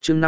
chương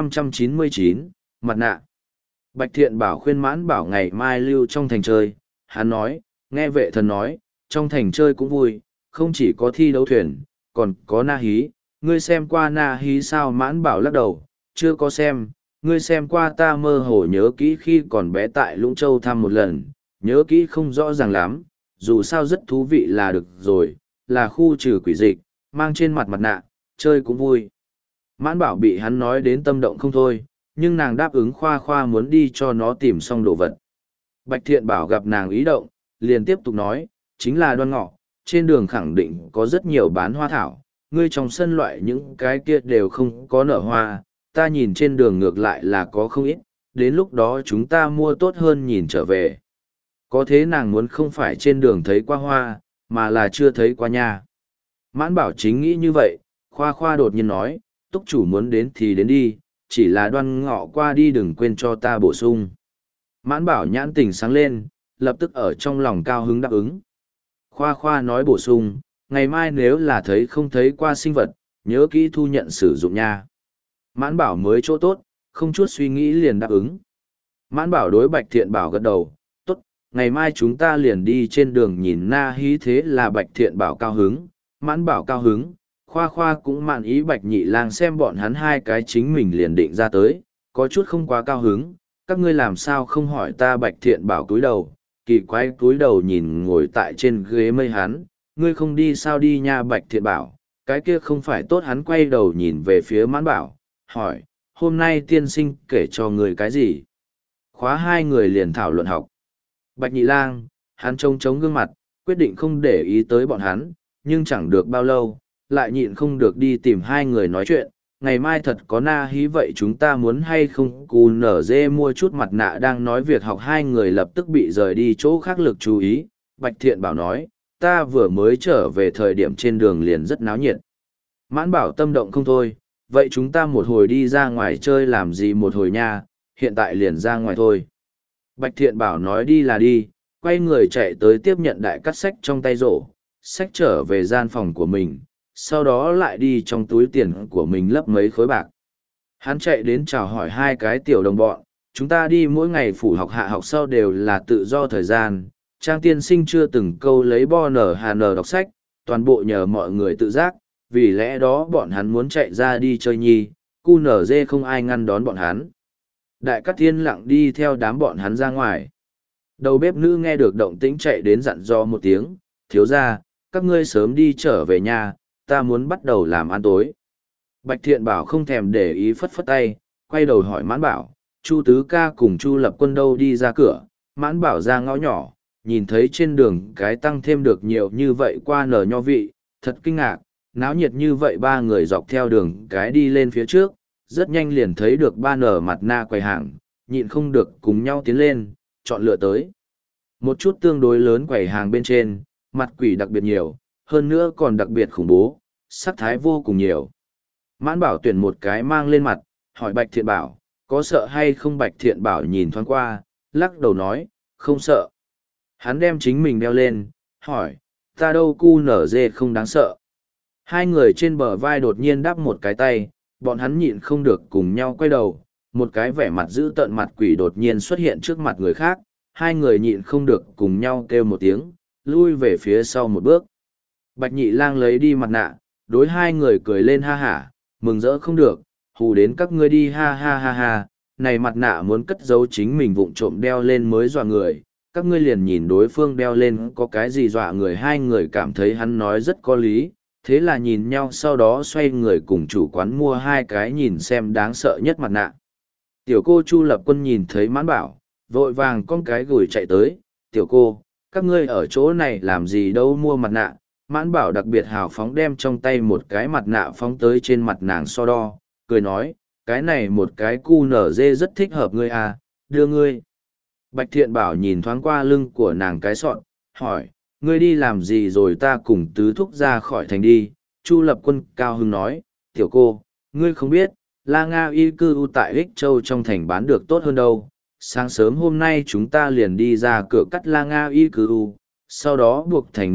599, mặt nạ. Bạch Thiện Bảo khuyên Mãn Bảo ngày mai lưu trong thành chơi, hắn nói, nghe vệ thần nói, trong thành chơi cũng vui, không chỉ có thi đấu thuyền, còn có na hí, ngươi xem qua na hí sao? Mãn Bảo lắc đầu, chưa có xem, ngươi xem qua ta mơ hồ nhớ kỹ khi còn bé tại Lũng Châu thăm một lần, nhớ kỹ không rõ ràng lắm, dù sao rất thú vị là được rồi, là khu trừ quỷ dịch, mang trên mặt mặt nạ, chơi cũng vui. Mãn Bảo bị hắn nói đến tâm động không thôi, nhưng nàng đáp ứng khoa khoa muốn đi cho nó tìm xong đồ vật. Bạch Thiện Bảo gặp nàng ý động, liền tiếp tục nói, chính là Đoan Ngọ, trên đường khẳng định có rất nhiều bán hoa thảo, ngươi trong sân loại những cái kia đều không có nở hoa, ta nhìn trên đường ngược lại là có không ít, đến lúc đó chúng ta mua tốt hơn nhìn trở về. Có thế nàng muốn không phải trên đường thấy qua hoa, mà là chưa thấy qua nha. Mãn Bảo chính nghĩ như vậy, khoa khoa đột nhiên nói, túc chủ muốn đến thì đến đi, chỉ là Đoan Ngọ qua đi đừng quên cho ta bổ sung. Mãn Bảo nhãn tình sáng lên, lập tức ở trong lòng cao hứng đáp ứng. Khoa khoa nói bổ sung, ngày mai nếu là thấy không thấy qua sinh vật, nhớ kỹ thu nhận sử dụng nha. Mãn Bảo mới chỗ tốt, không chút suy nghĩ liền đáp ứng. Mãn Bảo đối Bạch Thiện Bảo gật đầu, tốt, ngày mai chúng ta liền đi trên đường nhìn na hí. Thế là Bạch Thiện Bảo cao hứng, Mãn Bảo cao hứng, khoa khoa cũng mạn ý. Bạch Nhị Lang xem bọn hắn hai cái chính mình liền định ra tới, có chút không quá cao hứng, các ngươi làm sao không hỏi ta? Bạch Thiện Bảo cúi đầu, kỳ quái cúi đầu nhìn ngồi tại trên ghế mây hắn, ngươi không đi sao đi nha? Bạch Thiện Bảo, cái kia không phải tốt. Hắn quay đầu nhìn về phía Mãn Bảo, hỏi, hôm nay tiên sinh kể cho người cái gì? Khóa hai người liền thảo luận học. Bạch Nhị Lang, hắn trông gương mặt, quyết định không để ý tới bọn hắn, nhưng chẳng được bao lâu, lại nhịn không được đi tìm hai người nói chuyện. Ngày mai thật có na hí vậy chúng ta muốn hay không cù nở dê mua chút mặt nạ? Đang nói việc học hai người lập tức bị rời đi chỗ khác lực chú ý. Bạch Thiện Bảo nói, ta vừa mới trở về thời điểm trên đường liền rất náo nhiệt. Mãn Bảo tâm động không thôi, vậy chúng ta một hồi đi ra ngoài chơi làm gì? Một hồi nha, hiện tại liền ra ngoài thôi. Bạch Thiện Bảo nói đi là đi, quay người chạy tới tiếp nhận đại cắt sách trong tay rổ, sách trở về gian phòng của mình, sau đó lại đi trong túi tiền của mình lấp mấy khối bạc. Hắn chạy đến chào hỏi hai cái tiểu đồng bọn, chúng ta đi mỗi ngày phủ học hạ học sau đều là tự do thời gian, Trang tiên sinh chưa từng câu lấy bo nở hà nở đọc sách, toàn bộ nhờ mọi người tự giác, vì lẽ đó bọn hắn muốn chạy ra đi chơi nhi, cu nở dê không ai ngăn đón bọn hắn. Đại Cát Thiên lặng đi theo đám bọn hắn ra ngoài. Đầu bếp nữ nghe được động tĩnh chạy đến dặn dò một tiếng, thiếu ra, các ngươi sớm đi trở về nhà, ta muốn bắt đầu làm ăn tối. Bạch Thiện Bảo không thèm để ý phất phất tay, quay đầu hỏi Mãn Bảo, Chu Tứ Ca cùng Chu Lập Quân đâu? Đi ra cửa, Mãn Bảo ra ngõ nhỏ, nhìn thấy trên đường cái tăng thêm được nhiều như vậy qua nở nho vị, thật kinh ngạc, náo nhiệt như vậy. Ba người dọc theo đường cái đi lên phía trước, rất nhanh liền thấy được ba nở mặt na quầy hàng, nhịn không được cùng nhau tiến lên, chọn lựa tới. Một chút tương đối lớn quầy hàng bên trên, mặt quỷ đặc biệt nhiều, hơn nữa còn đặc biệt khủng bố, sắc thái vô cùng nhiều. Mãn Bảo tuyển một cái mang lên mặt, hỏi Bạch Thiện Bảo, có sợ hay không? Bạch Thiện Bảo nhìn thoáng qua, lắc đầu nói, không sợ. Hắn đem chính mình đeo lên, hỏi, ta đâu? Cu nở dê không đáng sợ. Hai người trên bờ vai đột nhiên đắp một cái tay, bọn hắn nhịn không được cùng nhau quay đầu, một cái vẻ mặt dữ tợn mặt quỷ đột nhiên xuất hiện trước mặt người khác, hai người nhịn không được cùng nhau kêu một tiếng, lui về phía sau một bước. Bạch Nhị Lang lấy đi mặt nạ, đối hai người cười lên ha hả, mừng rỡ không được, hù đến các ngươi đi ha ha ha ha, này mặt nạ muốn cất giấu chính mình vụng trộm đeo lên mới dọa người, các ngươi liền nhìn đối phương đeo lên có cái gì dọa người? Hai người cảm thấy hắn nói rất có lý, thế là nhìn nhau, sau đó xoay người cùng chủ quán mua hai cái nhìn xem đáng sợ nhất mặt nạ. Tiểu cô Chu Lập Quân nhìn thấy Mãn Bảo, vội vàng con cái gửi chạy tới, tiểu cô, các ngươi ở chỗ này làm gì đâu? Mua mặt nạ. Mãn Bảo đặc biệt hào phóng đem trong tay một cái mặt nạ phóng tới trên mặt nàng so đo, cười nói, cái này một cái cu nở dê rất thích hợp ngươi à, đưa ngươi. Bạch Thiện Bảo nhìn thoáng qua lưng của nàng cái sọn, hỏi, ngươi đi làm gì rồi? Ta cùng tứ thúc ra khỏi thành đi. Chu Lập Quân cao hứng nói, tiểu cô, ngươi không biết, La Nga y cư u tại Ích Châu trong thành bán được tốt hơn đâu. Sáng sớm hôm nay chúng ta liền đi ra cửa cắt La Nga y cư u, sau đó buộc thành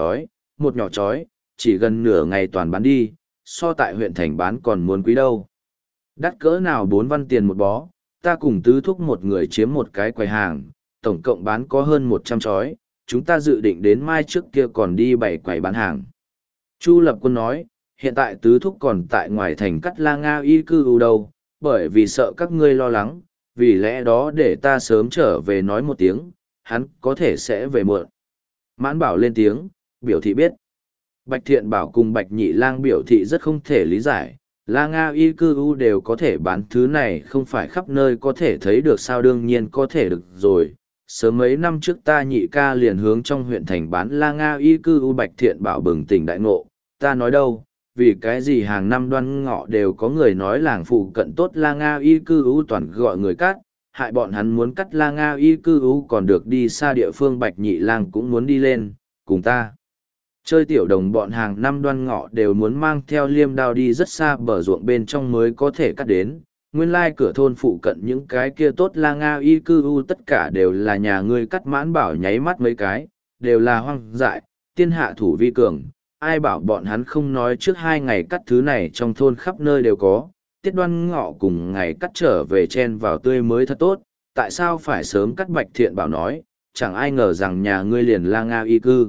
một nhỏ chói, chỉ gần nửa ngày toàn bán đi, so tại huyện thành bán còn muốn quý đâu. Đắt cỡ nào 4 văn tiền một bó, ta cùng tứ thúc một người chiếm một cái quầy hàng, tổng cộng bán có hơn 100 chói, chúng ta dự định đến mai trước kia còn đi 7 quầy bán hàng. Chu Lập Quân nói, hiện tại tứ thúc còn tại ngoài thành Cắt La Nga y cư u đâu, bởi vì sợ các ngươi lo lắng, vì lẽ đó để ta sớm trở về nói một tiếng, hắn có thể sẽ về muộn. Mãn Bảo lên tiếng, biểu thị biết. Bạch Thiện Bảo cùng Bạch Nhị Lang biểu thị rất không thể lý giải, La Nga y cư u đều có thể bán thứ này không phải khắp nơi có thể thấy được sao, đương nhiên có thể được rồi. Sớm mấy năm trước ta nhị ca liền hướng trong huyện thành bán La Nga y cư u. Bạch Thiện Bảo bừng tỉnh đại ngộ, ta nói đâu, vì cái gì hàng năm Đoan Ngọ đều có người nói làng phụ cận tốt La Nga y cư u toàn gọi người cắt, hại bọn hắn muốn cắt La Nga y cư u còn được đi xa địa phương. Bạch Nhị Lang cũng muốn đi lên, cùng ta chơi tiểu đồng bọn, hàng năm Đoan Ngọ đều muốn mang theo liêm đao đi rất xa bờ ruộng bên trong mới có thể cắt đến. Nguyên lai cửa thôn phụ cận những cái kia tốt La Nga y cư u tất cả đều là nhà ngươi cắt. Mãn Bảo nháy mắt mấy cái, đều là hoang dại, tiên hạ thủ vi cường. Ai bảo bọn hắn không nói trước 2 ngày cắt thứ này trong thôn khắp nơi đều có, tiết Đoan Ngọ cùng ngày cắt trở về chen vào tươi mới thật tốt, tại sao phải sớm cắt? Bạch Thiện Bảo nói, chẳng ai ngờ rằng nhà ngươi liền La Nga y cư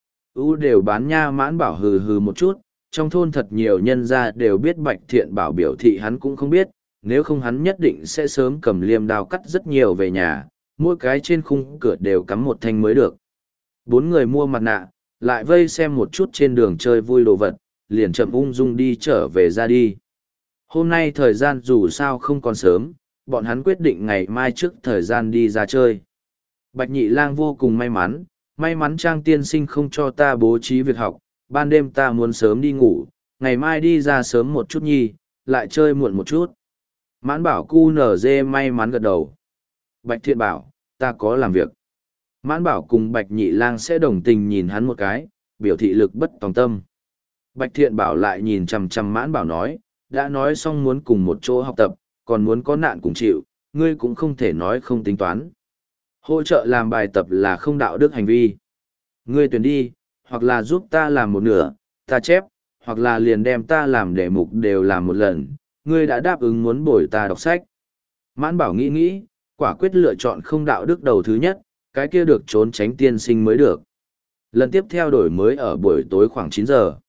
u đều bán nha. Mãn Bảo hừ hừ một chút, trong thôn thật nhiều nhân gia đều biết. Bạch Thiện Bảo biểu thị hắn cũng không biết, nếu không hắn nhất định sẽ sớm cầm liềm đao cắt rất nhiều về nhà, mỗi cái trên khung cửa đều cắm một thanh mới được. 4 người mua mặt nạ, lại vây xem một chút trên đường chơi vui đồ vật, liền chậm ung dung đi trở về ra đi. Hôm nay thời gian dù sao không còn sớm, bọn hắn quyết định ngày mai trước thời gian đi ra chơi. Bạch Nhị Lang vô cùng may mắn Trang tiên sinh không cho ta bố trí việc học, ban đêm ta muốn sớm đi ngủ, ngày mai đi ra sớm một chút nhi, lại chơi muộn một chút. Mãn Bảo cu nở dê may mắn gật đầu. Bạch Thiện Bảo, ta có làm việc. Mãn Bảo cùng Bạch Nhị Lang sẽ đồng tình nhìn hắn một cái, biểu thị lực bất tòng tâm. Bạch Thiện Bảo lại nhìn chằm chằm Mãn Bảo nói, đã nói xong muốn cùng một chỗ học tập, còn muốn có nạn cùng chịu, ngươi cũng không thể nói không tính toán. Hỗ trợ làm bài tập là không đạo đức hành vi. Ngươi tuyển đi, hoặc là giúp ta làm một nửa, ta chép, hoặc là liền đem ta làm đề mục đều làm một lần, ngươi đã đáp ứng muốn bồi ta đọc sách. Mãn Bảo nghĩ, quả quyết lựa chọn không đạo đức đầu thứ nhất, cái kia được trốn tránh tiên sinh mới được. Lần tiếp theo đổi mới ở buổi tối khoảng 9 giờ.